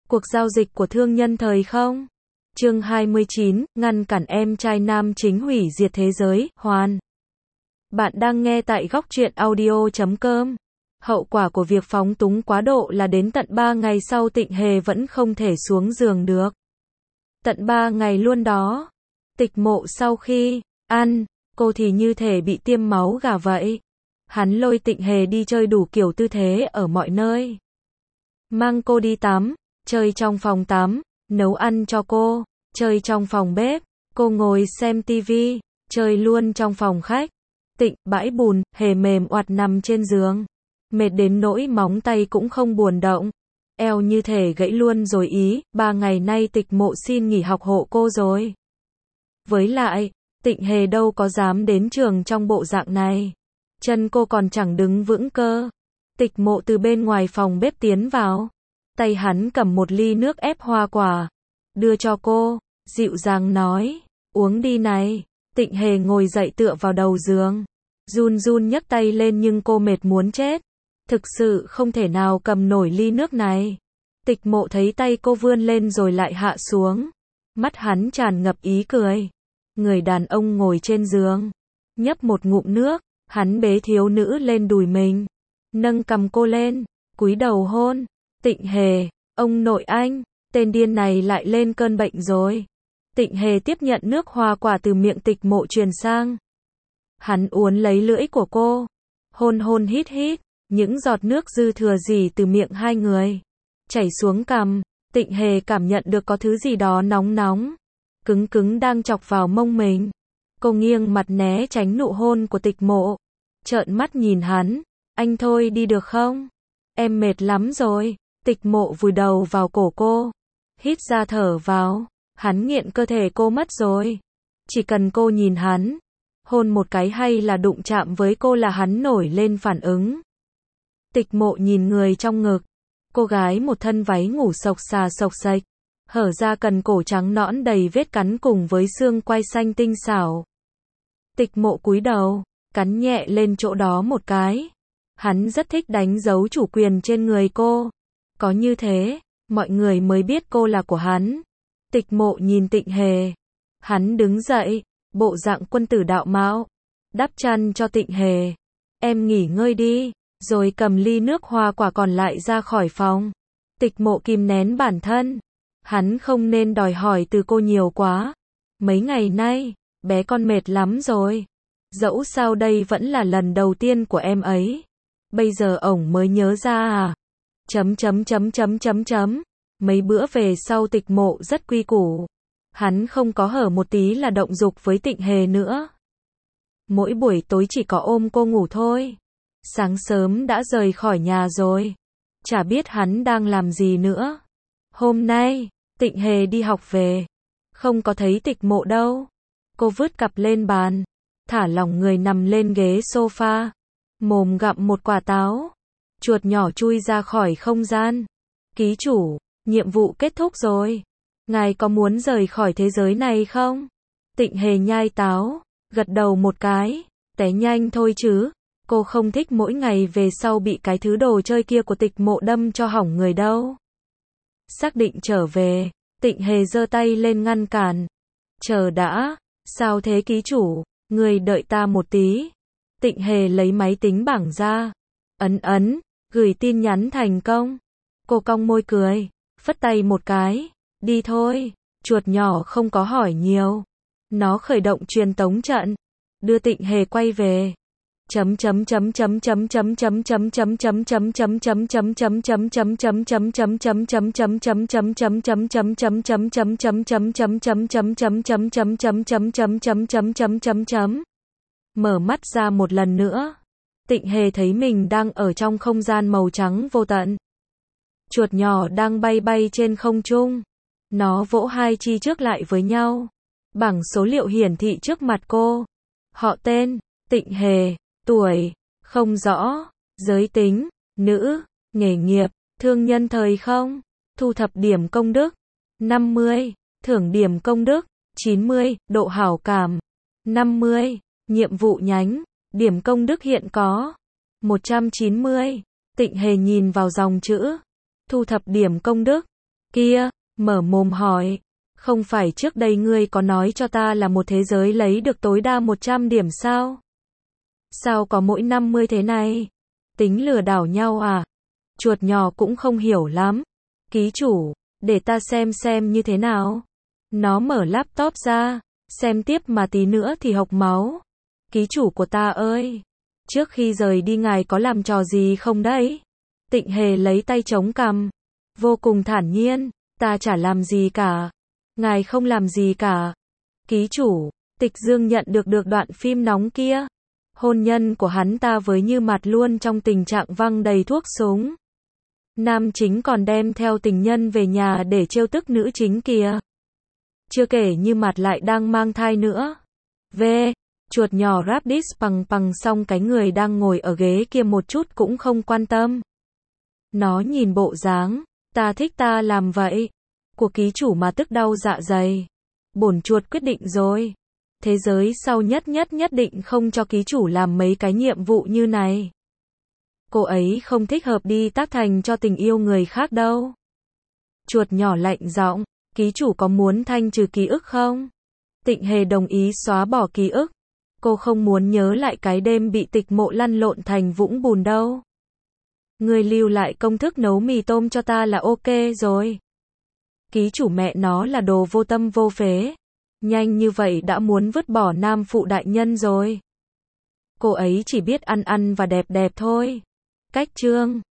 Cuộc giao dịch của thương nhân thời không? Chương 29, ngăn cản em trai nam chính hủy diệt thế giới, Hoàn. Bạn đang nghe tại góc truyện audio.com. Hậu quả của việc phóng túng quá độ là đến tận 3 ngày sau Tịnh Hề vẫn không thể xuống giường được. Tận 3 ngày luôn đó. Tịch Mộ sau khi ăn, cô thì như thể bị tiêm máu gà vậy. Hắn lôi Tịnh Hề đi chơi đủ kiểu tư thế ở mọi nơi. Mang cô đi tắm, chơi trong phòng tắm, nấu ăn cho cô, chơi trong phòng bếp, cô ngồi xem tivi, chơi luôn trong phòng khách. Tịnh, bãi bùn, Hề mềm oặt nằm trên giường. Mệt đến nỗi móng tay cũng không buồn động. Eo như thể gãy luôn rồi ý, 3 ngày nay Tịch Mộ xin nghỉ học hộ cô rồi. Với lại, Tịnh Hề đâu có dám đến trường trong bộ dạng này. Chân cô còn chẳng đứng vững cơ. Tịch Mộ từ bên ngoài phòng bếp tiến vào. Tay hắn cầm một ly nước ép hoa quả. Đưa cho cô, dịu dàng nói, uống đi này. Tịnh Hề ngồi dậy tựa vào đầu giường. Run run nhấc tay lên nhưng cô mệt muốn chết. Thực sự không thể nào cầm nổi ly nước này. Tịch Mộ thấy tay cô vươn lên rồi lại hạ xuống. Mắt hắn tràn ngập ý cười. Người đàn ông ngồi trên giường. Nhấp một ngụm nước, hắn bế thiếu nữ lên đùi mình. Nâng cầm cô lên, cúi đầu hôn. Tịnh Hề, ông nội anh, tên điên này lại lên cơn bệnh rồi. Tịnh Hề tiếp nhận nước hoa quả từ miệng Tịch Mộ truyền sang. Hắn uốn lấy lưỡi của cô. Hôn hôn hít hít, những giọt nước dư thừa rỉ từ miệng hai người. Chảy xuống cằm, Tịnh Hề cảm nhận được có thứ gì đó nóng nóng. Cứng cứng đang chọc vào mông mình. Cô nghiêng mặt né tránh nụ hôn của Tịch Mộ. Trợn mắt nhìn hắn. Anh thôi đi được không? Em mệt lắm rồi. Tịch Mộ vùi đầu vào cổ cô. Hít ra thở vào. Hắn nghiện cơ thể cô mất rồi. Chỉ cần cô nhìn hắn. Hôn một cái hay là đụng chạm với cô là hắn nổi lên phản ứng. Tịch Mộ nhìn người trong ngực. Cô gái một thân váy ngủ xộc xà xộc xệch. Hở ra cần cổ trắng nõn đầy vết cắn cùng với xương quai xanh tinh xảo. Tịch Mộ cúi đầu, cắn nhẹ lên chỗ đó một cái. Hắn rất thích đánh dấu chủ quyền trên người cô. Có như thế, mọi người mới biết cô là của hắn. Tịch Mộ nhìn Tịnh Hề. Hắn đứng dậy, bộ dạng quân tử đạo mạo. Đắp chăn cho Tịnh Hề. Em nghỉ ngơi đi, rồi cầm ly nước hoa quả còn lại ra khỏi phòng. Tịch Mộ kìm nén bản thân. Hắn không nên đòi hỏi từ cô nhiều quá. Mấy ngày nay, bé con mệt lắm rồi. Dẫu sao đây vẫn là lần đầu tiên của em ấy. Bây giờ ổng mới nhớ ra à? Mấy bữa về sau Tịch Mộ rất quy củ. Hắn không có hở một tí là động dục với Tịnh Hề nữa. Mỗi buổi tối chỉ có ôm cô ngủ thôi. Sáng sớm đã rời khỏi nhà rồi. Chả biết hắn đang làm gì nữa. Hôm nay, Tịnh Hề đi học về. Không có thấy Tịch Mộ đâu. Cô vứt cặp lên bàn. Thả lỏng người nằm lên ghế sofa. Mồm gặm một quả táo. Chuột nhỏ chui ra khỏi không gian. Ký chủ, nhiệm vụ kết thúc rồi. Ngài có muốn rời khỏi thế giới này không? Tịnh Hề nhai táo. Gật đầu một cái. Té nhanh thôi chứ. Cô không thích mỗi ngày về sau bị cái thứ đồ chơi kia của Tịch Mộ đâm cho hỏng người đâu. Xác định trở về, Tịnh Hề giơ tay lên ngăn cản. Chờ đã, sao thế ký chủ, người đợi ta một tí. Tịnh Hề lấy máy tính bảng ra. Ấn, gửi tin nhắn thành công. Cô cong môi cười, phất tay một cái. Đi thôi, chuột nhỏ không có hỏi nhiều. Nó khởi động truyền tống trận. Đưa Tịnh Hề quay về. Mở mắt ra một lần nữa. Tịnh Hề thấy mình đang ở trong không gian màu trắng vô tận. Chuột nhỏ đang bay bay trên không trung. Nó vỗ hai chi trước lại với nhau. Bảng số liệu hiển thị trước mặt cô. Họ tên, Tịnh Hề. Tuổi, không rõ. Giới tính, nữ. Nghề nghiệp, thương nhân thời không. Thu thập điểm công đức, 50. Thưởng điểm công đức, 90. Độ hảo cảm, 50. Nhiệm vụ nhánh, điểm công đức hiện có, 190. Tịnh Hề nhìn vào dòng chữ. Thu thập điểm công đức. Kia, mở mồm hỏi. Không phải trước đây ngươi có nói cho ta là một thế giới lấy được tối đa 100 điểm sao? Sao có mỗi 50 thế này? Tính lừa đảo nhau à? Chuột nhỏ cũng không hiểu lắm. Ký chủ, để ta xem như thế nào. Nó mở laptop ra, xem tiếp mà tí nữa thì hộc máu. Ký chủ của ta ơi, trước khi rời đi ngài có làm trò gì không đấy? Tịnh Hề lấy tay chống cằm, vô cùng thản nhiên, ta chả làm gì cả. Ngài không làm gì cả. Ký chủ, Tịch Dương nhận được đoạn phim nóng kia. Hôn nhân của hắn ta với Như Mạt luôn trong tình trạng văng đầy thuốc súng. Nam chính còn đem theo tình nhân về nhà để trêu tức nữ chính kìa. Chưa kể Như Mạt lại đang mang thai nữa. Chuột nhỏ ráp đít bằng xong cái người đang ngồi ở ghế kia một chút cũng không quan tâm. Nó nhìn bộ dáng, ta thích ta làm vậy. Của ký chủ mà tức đau dạ dày. Bổn chuột quyết định rồi. Thế giới sau nhất định không cho ký chủ làm mấy cái nhiệm vụ như này. Cô ấy không thích hợp đi tác thành cho tình yêu người khác đâu. Chuột nhỏ lạnh giọng, ký chủ có muốn thanh trừ ký ức không? Tịnh Hề đồng ý xóa bỏ ký ức. Cô không muốn nhớ lại cái đêm bị tịch mộ lăn lộn thành vũng bùn đâu. Người lưu lại công thức nấu mì tôm cho ta là ok rồi. Ký chủ mẹ nó là đồ vô tâm vô phế. Nhanh như vậy đã muốn vứt bỏ nam phụ đại nhân rồi. Cô ấy chỉ biết ăn và đẹp thôi. Cách chương